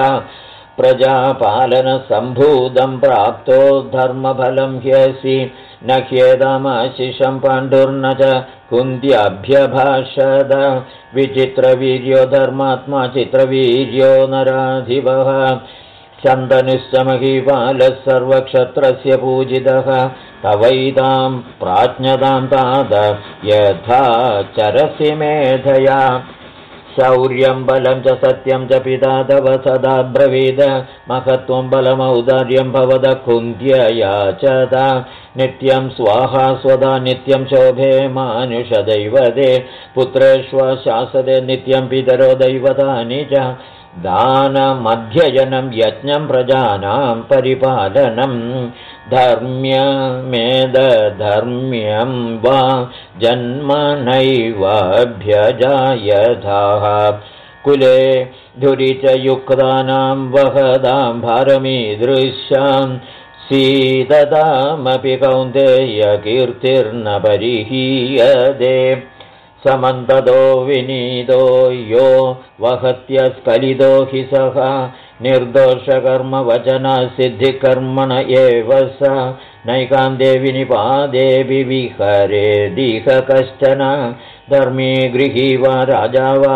प्रजापालनसम्भूतं प्राप्तो धर्मफलं ह्यसि न ह्येदमाशिषं पाण्डुर्न च कुन्त्याभ्यभाषद विचित्रवीर्यो धर्मात्मा चित्रवीर्यो नराधिपः शन्तनुश्च महीपालः सर्वक्षत्रस्य पूजितः तवैतां प्राज्ञतां तात यथा चरसि मेधया शौर्यं बलं च सत्यं च पिता तव सदा ब्रवीद महत्त्वं बलमौदार्यं भवद कुन्त्यया च नित्यं स्वाहा स्वदा नित्यं शोभे मानुषदैवते पुत्रेष्वशासदे नित्यं पितरो दैवतानि च दानमध्ययनं यज्ञं प्रजानां परिपालनं धर्म्यमेदधर्म्यं वा जन्मनैवाभ्यजायथाः कुले धुरि च युक्तानां वहदां भारमीदृशां सीदतामपि कौन्तेय कीर्तिर्न परिहीयते समन्ततो विनीतो यो वहत्यस्खलितो हि सः निर्दोषकर्मवचनसिद्धिकर्मण एव स नैकान्ते विनिपादे विविहरेदिह कश्चन धर्मी गृही वा राजा वा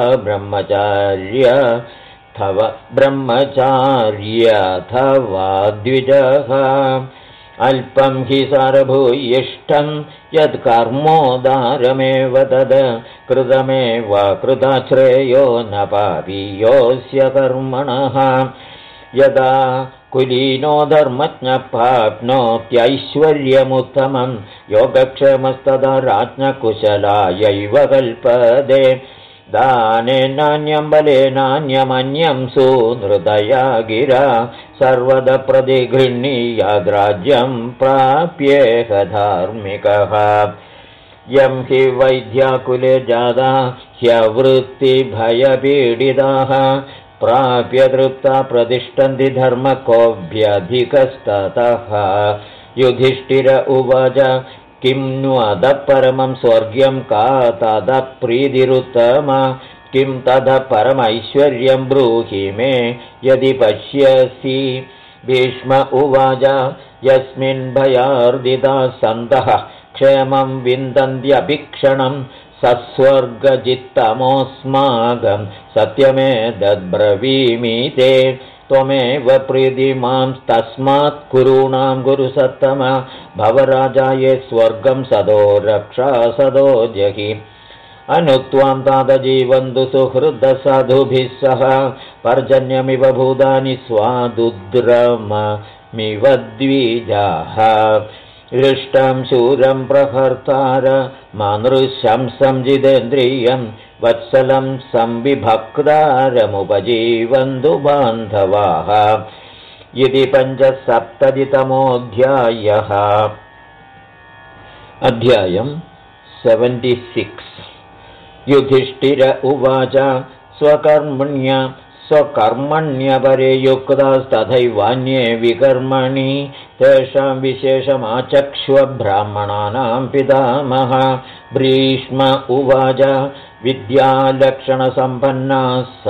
ब्रह्मचार्यथवा द्विजः अल्पं हि सारभूयिष्ठं यत्कर्मोदारमेव तद् कृतमेव कृताश्रेयो न पापीयोऽस्य कर्मणः यदा कुलीनो धर्मज्ञः प्राप्नोत्यैश्वर्यमुत्तमं योगक्षेमस्तदा राज्ञकुशलायैव कल्पते दानेनान्यं बलेनान्यमन्यं सुनृतया गिरा सर्वदा प्रतिगृह्णीयाद्राज्यं प्राप्येह धार्मिकः यं हि वैद्याकुले जाता ह्यवृत्तिभयपीडिताः प्राप्य तृप्ता प्रतिष्ठन्ति धर्मकोऽभ्यधिकस्ततः युधिष्ठिर उवाच किं न्वद परमं स्वर्ग्यं का तद प्रीतिरुत्तमा किं तद परमैश्वर्यं ब्रूहि मे यदि पश्यसि भीष्म उवाच यस्मिन् भयार्दिताः सन्तः क्षेमं विन्दन्त्यभिक्षणं सस्वर्गजित्तमोऽस्माकं सत्यमेतद्ब्रवीमि ते त्वमेव प्रीतिमां तस्मात् कुरूणां गुरुसत्तम भवराजाये स्वर्गं सदो रक्षा सदो जहि अनुत्वां तादजीवन्तु सुहृदसाधुभिः सह पर्जन्यमिव भूतानि स्वादुद्रममिव द्विजाः हृष्टं शूरं प्रहर्तार मानृशंसं जितेन्द्रियं वत्सलं संविभक्तारमुपजीवन्तु बान्धवाः इति 75तमोऽध्यायः अध्यायं 76 युधिष्ठिर उवाच स्वकर्मण्यपरे युक्तास्तथैवान्ये विकर्मणि तेषां विशेषमाचक्ष्वब्राह्मणानां पितामह भीष्म उवाच विद्यालक्षणसम्पन्नाः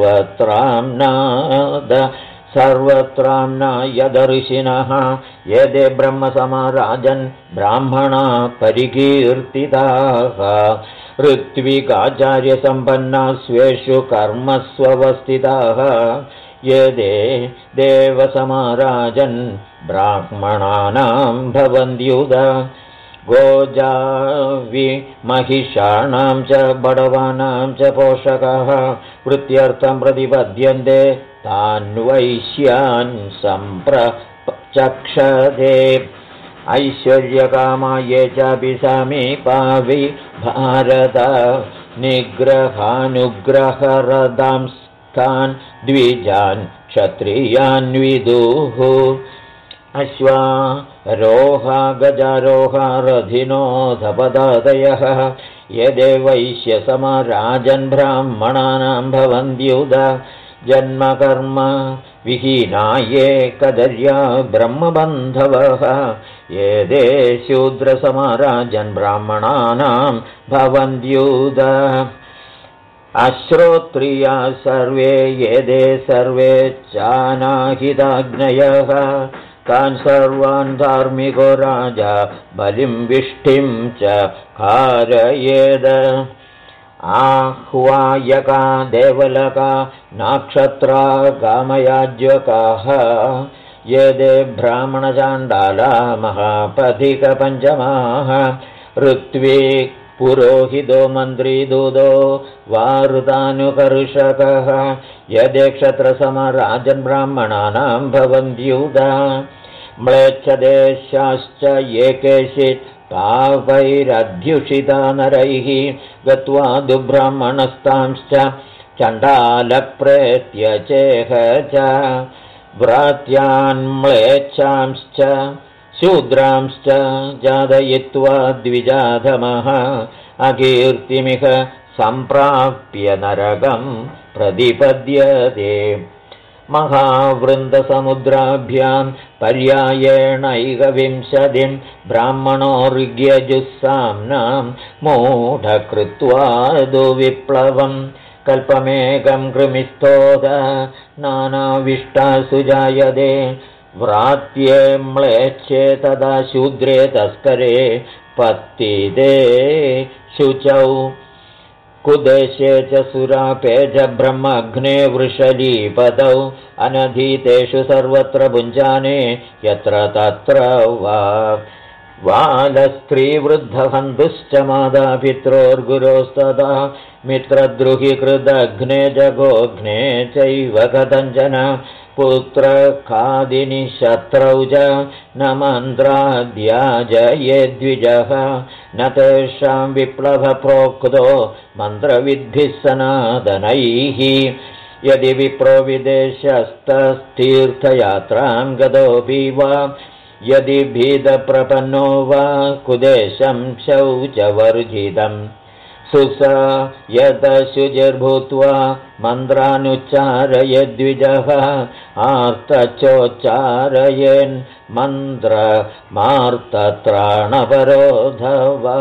सर्वत्राम्नायदर्शिनः यदे ब्रह्मसमाराजन् ब्राह्मणा परिकीर्तिताः ऋत्विकाचार्यसम्पन्नाः स्वेषु कर्मस्वस्थिताः यदे देवसमाराजन् ब्राह्मणानां भवन्त्युद गोजाविमहिषाणां च बडवानां च पोषकाः वृत्त्यर्थं प्रतिपद्यन्ते तान्वैश्यान् सम्प्रचक्षते ऐश्वर्यकामा ये चापि समीपावि भारत निग्रहानुग्रहरदांस्तान् द्विजान् क्षत्रियान् विदुः अश्वारोहा गजारोहा रथिनोऽधपदादयः यदे वैश्यसमाराजन् ब्राह्मणानां भवन्त्युद जन्मकर्म विहीना ये कदर्या ब्रह्मबन्धवः यदे शूद्रसमाराजन् ब्राह्मणानां भवन्त्युद अश्रोत्रिया सर्वे यदे सर्वे चानाहिताग्नयः तान् सर्वान् धार्मिको राजा बलिं विष्टिं च कारयेद आह्वायका देवलका नाक्षत्रा कामयाज्वकाः यदे ब्राह्मणचाण्डाला महापथिकपञ्चमाः ऋत्विक् पुरोहितो मन्त्रीदूतो वारुतानुकर्षकः यदेक्षत्रसमराजन् ब्राह्मणानां भवन्त्युदा म्लेच्छदेशाश्च ये केचित् पापैरध्युषिता नरैः गत्वा दुब्राह्मणस्तांश्च चण्डालप्रेत्य चेह च व्रात्यान्म्लेच्छांश्च शूद्रांश्च जादयित्वा द्विजाधमः अकीर्तिमिह सम्प्राप्य नरकं प्रतिपद्यते महावृन्दसमुद्राभ्यां पर्यायेणैकविंशतिं ब्राह्मणोर्ग्यजुस्साम्नां मूढकृत्वा दुविप्लवम् कल्पमेकं कृमिस्तोद नानाविष्टासु जायते व्रात्ये म्लेच्छे तदा शूद्रे तस्करे पत्तिदे शुचौ कुदेशे च सुरापे च ब्रह्मघ्ने वृषलीपदौ अनधीतेषु सर्वत्र भुञ्जाने यत्र तत्र वा बालस्त्रीवृद्धहन्तुश्च मातापित्रोर्गुरोस्तदा मित्रद्रुहिकृदघ्ने जगोघ्ने चैव कथञ्चन पुत्रखादिनि शत्रौ च न मन्त्राद्याजये द्विजः न तेषां विप्लवप्रोक्तो मन्त्रविद्भिः सनातनैः यदि विप्रो विदेशस्तस्तीर्थयात्रां गतोऽपि वा यदि भीतप्रपन्नो वा कुदेशं शौचवर्जितम् सुस यदशुचिर्भूत्वा मन्त्रानुच्चारयद्विजः आर्तचोच्चारयेन् मन्त्रमार्तत्राणपरोधवा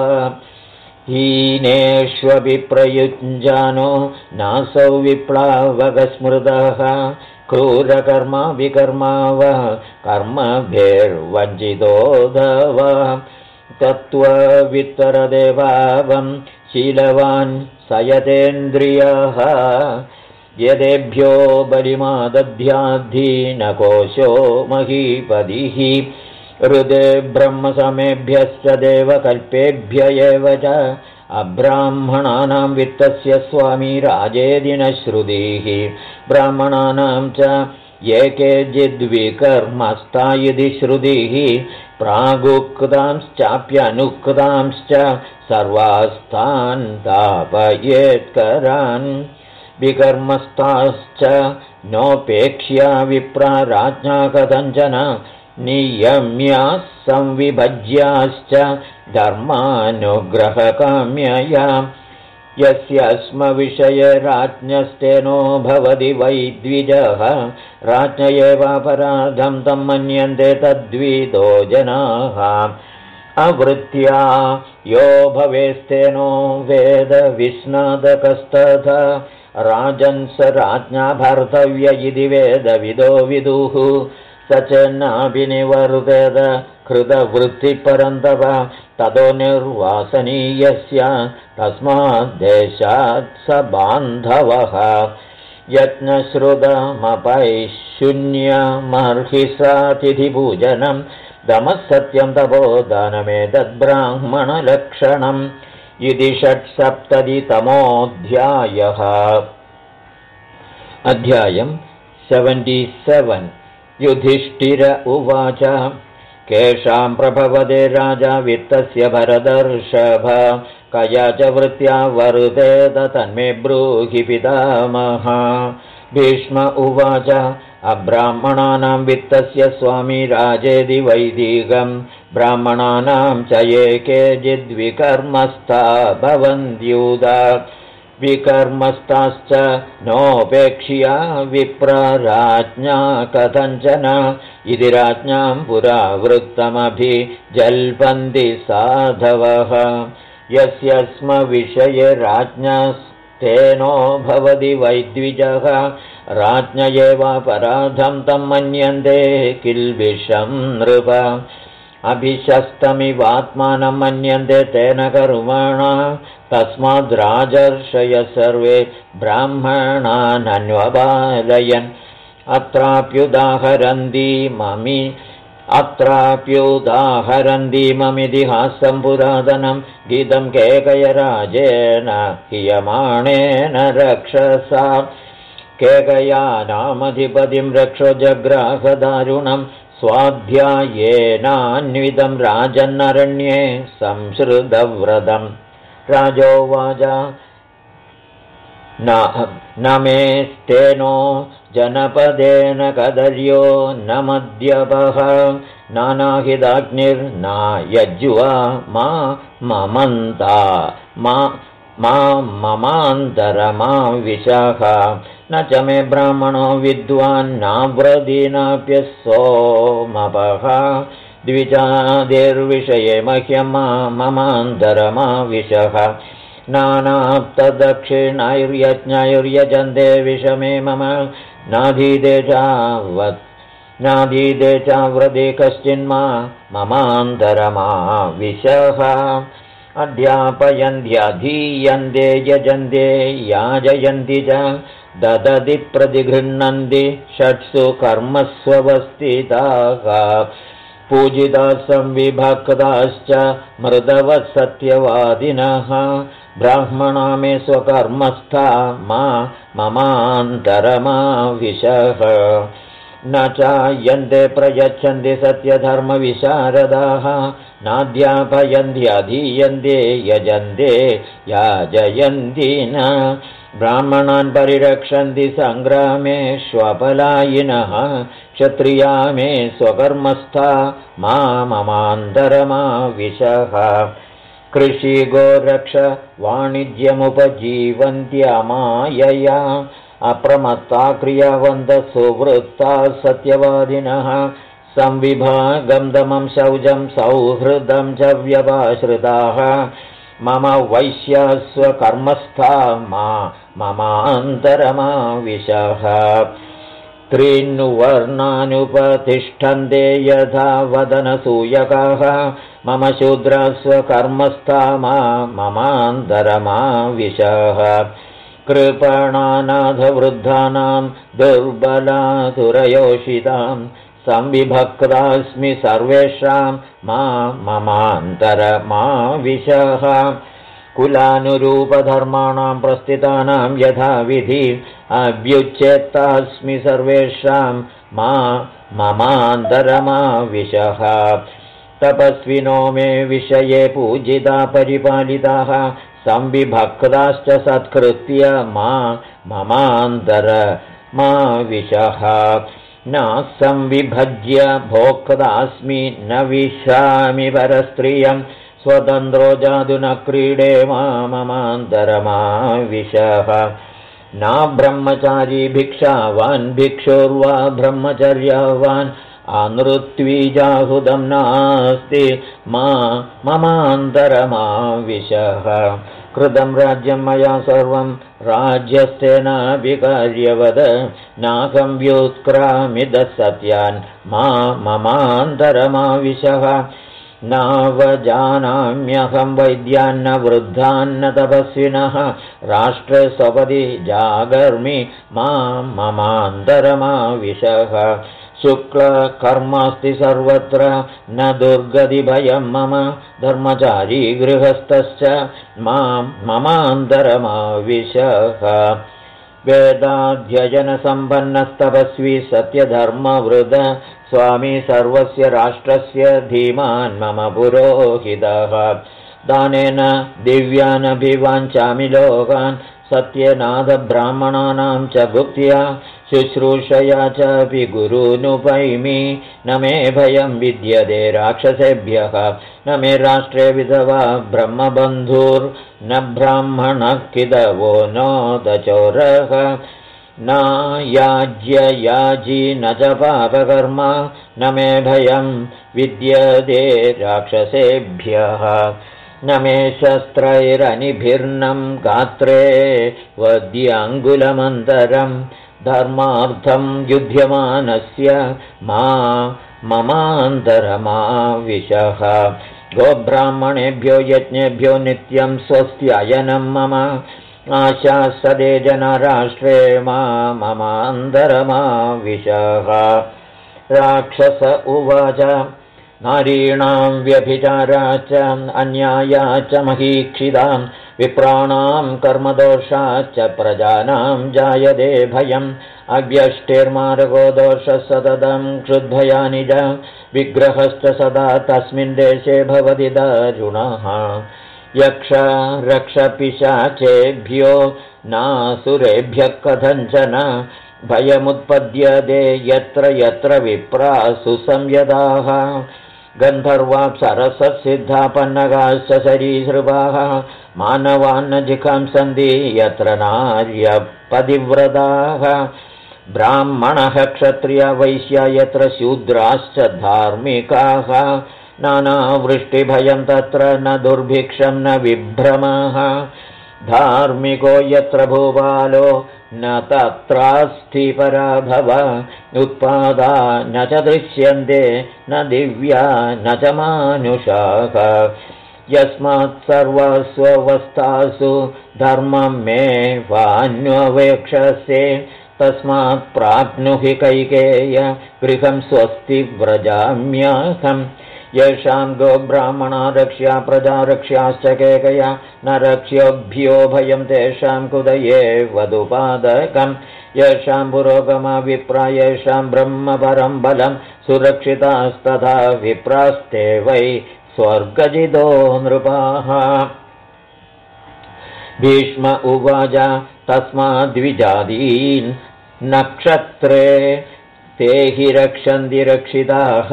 हीनेष्वपि प्रयुञ्जानो नासौ विप्लावकस्मृतः क्रूरकर्मा विकर्मा वा कर्मभिर्वञ्चितोऽधवा तत्त्ववित्तरदेवावं शीलवान् सयतेन्द्रियः यदेभ्यो बलिमादध्याद्धीनकोशो महीपतिः हृदे ब्रह्मसमेभ्यश्च देवकल्पेभ्य एव च अब्राह्मणानां वित्तस्य स्वामी राजेदि न श्रुतिः ब्राह्मणानां च एकेचिद्विकर्मस्ता इति श्रुतिः प्रागुक्तांश्चाप्यनुक्तांश्च सर्वास्तान् तापयेत्करान् विकर्मस्ताश्च नोपेक्ष्या विप्रा राज्ञा कथञ्चन नियम्याः संविभज्याश्च धर्मानुग्रहकाम्यया यस्य स्म विषये राज्ञस्तेनो भवति वै द्विजः राज्ञ एवापराधं तं मन्यन्ते तद्विदो जनाः अवृत्या यो भवेस्तेनो वेद विस्नातकस्तथा राजन् स राज्ञा भर्तव्य इति वेदविदो विदुः स च नाभिनिवर्तेत कृतवृत्तिपरन्तप ततो निर्वासनीयस्य तस्माद्देशात् स बान्धवः यज्ञश्रुतमपैशून्यमर्हिसातिथिपूजनं दमः सत्यं तपोदानमेतद्ब्राह्मणलक्षणम् इति 670तमोऽध्यायः। अध्यायं 77। युधिष्ठिर उवाच केषां प्रभवते राजा वित्तस्य भरतर्षभ कया च वृत्त्या वरुतेत तन्मे ब्रूहि पितामह। भीष्म उवाच अब्राह्मणानां वित्तस्य स्वामी राजेदि वैदिकं ब्राह्मणानां च एकेचिद्विकर्मस्था भवन्त्युदा विकर्मस्ताश्च नोपेक्ष्या विप्रराज्ञा कथञ्चन इति राज्ञां पुरा वृत्तमभिजल्पन्ति साधवः यस्य स्म विषये राज्ञस्तेनो भवति वैद्विजः राज्ञ एवापराधं तं मन्यन्ते किल्बिषं नृप अभिशस्तमिवात्मानं मन्यन्ते तेन कर्मणा तस्माद्राजर्षय सर्वे ब्राह्मणानन्वपालयन् अत्राप्युदाहरन्ति ममी अत्राप्युदाहरन्तीममितिहासं पुरातनं गीतं केकयराजेन हीयमाणेन रक्षसा केकयानामधिपतिं रक्षो जग्राहदारुणं स्वाध्यायेनान्वितं राजन्नरण्ये संश्रुतव्रतं राजोवाच न मे स्तेनो जनपदेन कदर्यो न मद्यपः नानाहिताग्निर्ना यज्वा मा ममन्ता मा ममान्तरमा विशाख न च मे ब्राह्मणो विद्वान्नाव्रदीनाप्यसोमपः द्विजादिर्विषये मह्यं ममान्तरमा विशः नानाप्तदक्षिणैर्यज्ञैर्यजन्ते विषमे मम नाधीते चाव्रते कश्चिन्मा ममान्तरमा विशः अध्यापयन्त्यधीयन्ते यजन्ते याजयन्ति च ददति प्रतिगृह्णन्ति षट्सु कर्मस्वस्थिताः पूजिताः संविभक्ताश्च मृदवः सत्यवादिनः ब्राह्मणा मे स्वकर्मस्था ममान्तरमा विशः न चायन्ते प्रयच्छन्ति सत्यधर्मविशारदाः नाध्यापयन्त्यधीयन्ते यजन्ते याजयन्ति न ब्राह्मणान् परिरक्षन्ति सङ्ग्रामेष्वपलायिनः क्षत्रिया मे स्वकर्मस्था ममान्तरमा विशः कृषिगोरक्ष वाणिज्यमुपजीवन्त्यमायया अप्रमत्ता क्रियावन्तः सुवृत्ताः सत्यवादिनः संविभागं दमं शौचं सौहृदं च व्यपाश्रिताः मम वैश्यस्वकर्मस्था ममान्तरमा विशः त्रीन्वर्णानुपतिष्ठन्ते यथा वदनसूयकाः मम शूद्रस्वकर्मस्था ममान्तरमा विशः कृपणानाथवृद्धानां दुर्बलातुरयोषितां संविभक्तास्मि सर्वेषां ममान्तरमा विशः कुलानुरूपधर्माणां प्रस्थितानां यथाविधि अभ्युच्चेत्तास्मि सर्वेषां ममान्तरमा विशः तपस्विनो मे विषये पूजिता परिपालिताः संविभक्ताश्च सत्कृत्य ममान्तरमा विशः न संविभज्य भोक्तास्मि न विशामि परस्त्रियं स्वतन्त्रो जातु न क्रीडे ममान्तरमा विशः न ब्रह्मचारी भिक्षावान् भिक्षुर्वा ब्रह्मचर्यावान् अनृत्वीजाहुदं नास्ति ममान्तरमा विशः कृतं राज्यं मया सर्वं राज्यस्तेनाभिकार्यवद नाहं व्युत्क्रामिदः सत्यान् ममान्तरमा विशः नावजानाम्यहं वैद्यान्न वृद्धान्न तपस्विनः राष्ट्रे स्वपदि जागर्मि ममान्तरमा विशः शुक्लकर्मास्ति सर्वत्र न दुर्गतिभयं मम धर्मचारी गृहस्थश्च ममान्तरमा विशः वेदाध्ययनसम्पन्नस्तपस्वी सत्यधर्मवृद स्वामी सर्वस्य राष्ट्रस्य धीमान् मम पुरोहितः दानेन दिव्यानभिवाञ्छामि लोकान् सत्यनाथब्राह्मणानां च भुक्त्या शुश्रूषया चापि गुरूनुपैमि न मे भयं विद्यते राक्षसेभ्यः न मे राष्ट्रे विधवा ब्रह्मबन्धुर्न ब्राह्मणः किदवो नोदचोरः न याज्ययाजी न च पापकर्मा न मे भयं विद्यते राक्षसेभ्यः न मे शस्त्रैरनिभिर्नं गात्रे वद्याङ्गुलमन्तरं धर्मार्थं युध्यमानस्य ममान्तरमा विशः गोब्राह्मणेभ्यो यज्ञेभ्यो नित्यं स्वस्त्ययनं मम आशा सदे जनराष्ट्रे ममान्तरमा विशः राक्षस उवाच नारीणां व्यभिचाराच्च अन्यायाच्च महीक्षितां विप्राणां कर्मदोषाच्च प्रजानां जायते भयम् अव्यष्टिर्मार्गो दोषः सततं क्षुद्भयानि च विग्रहश्च सदा तस्मिन् देशे भवति दारुणः यक्ष रक्षपिशाचेभ्यो नासुरेभ्यः कथञ्चन भयमुत्पद्यते यत्र यत्र विप्रासु संयताः गन्धर्वाप्सरससिद्धापन्नगाश्च सरीसृपाः मानवान्न जिघांसन्ति यत्र नार्यपतिव्रताः ब्राह्मणः क्षत्रिय वैश्या यत्र शूद्राश्च धार्मिकाः नानावृष्टिभयं तत्र न दुर्भिक्षं न विभ्रमः धार्मिको यत्र भूपालो न तत्रास्ति पराभव उत्पादा न च दृश्यन्ते न दिव्या न च मानुषाः यस्मात् सर्वस्वस्थासु धर्मं मे वान्ववेक्षसे तस्मात् प्राप्नुहि कैकेय गृहं स्वस्ति व्रजाम्यहम् येषां गोब्राह्मणा रक्ष्या प्रजा रक्ष्याश्च केकया न रक्ष्योभ्यो भयं तेषां कुदये वधुपादकम् येषां पुरोगमा विप्रा येषां ब्रह्मपरं बलं सुरक्षितास्तथा विप्रास्ते वै स्वर्गजितो नृपाः भीष्म उवाच तस्माद्विजादीन् नक्षत्रे ते हि रक्षन्ति रक्षिताः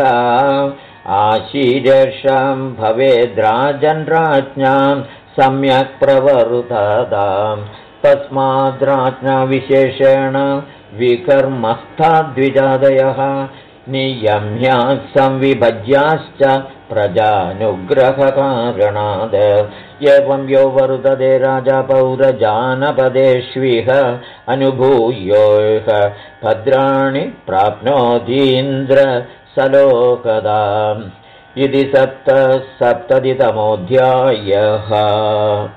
आशीर्षां भवेद्राजन्राज्ञां सम्यक् प्रवर्ततां तस्माद्राज्ञा विशेषेण विकर्मस्थाद्विजादयः नियम्यात् संविभज्याश्च प्रजानुग्रहकारणात् एवं यो वर्तते राजा पौरजानपदेष्विह अनुभूयोह भद्राणि प्राप्नोतीन्द्र सलोकदाम् इति 7-सप्ततितमोऽध्यायः।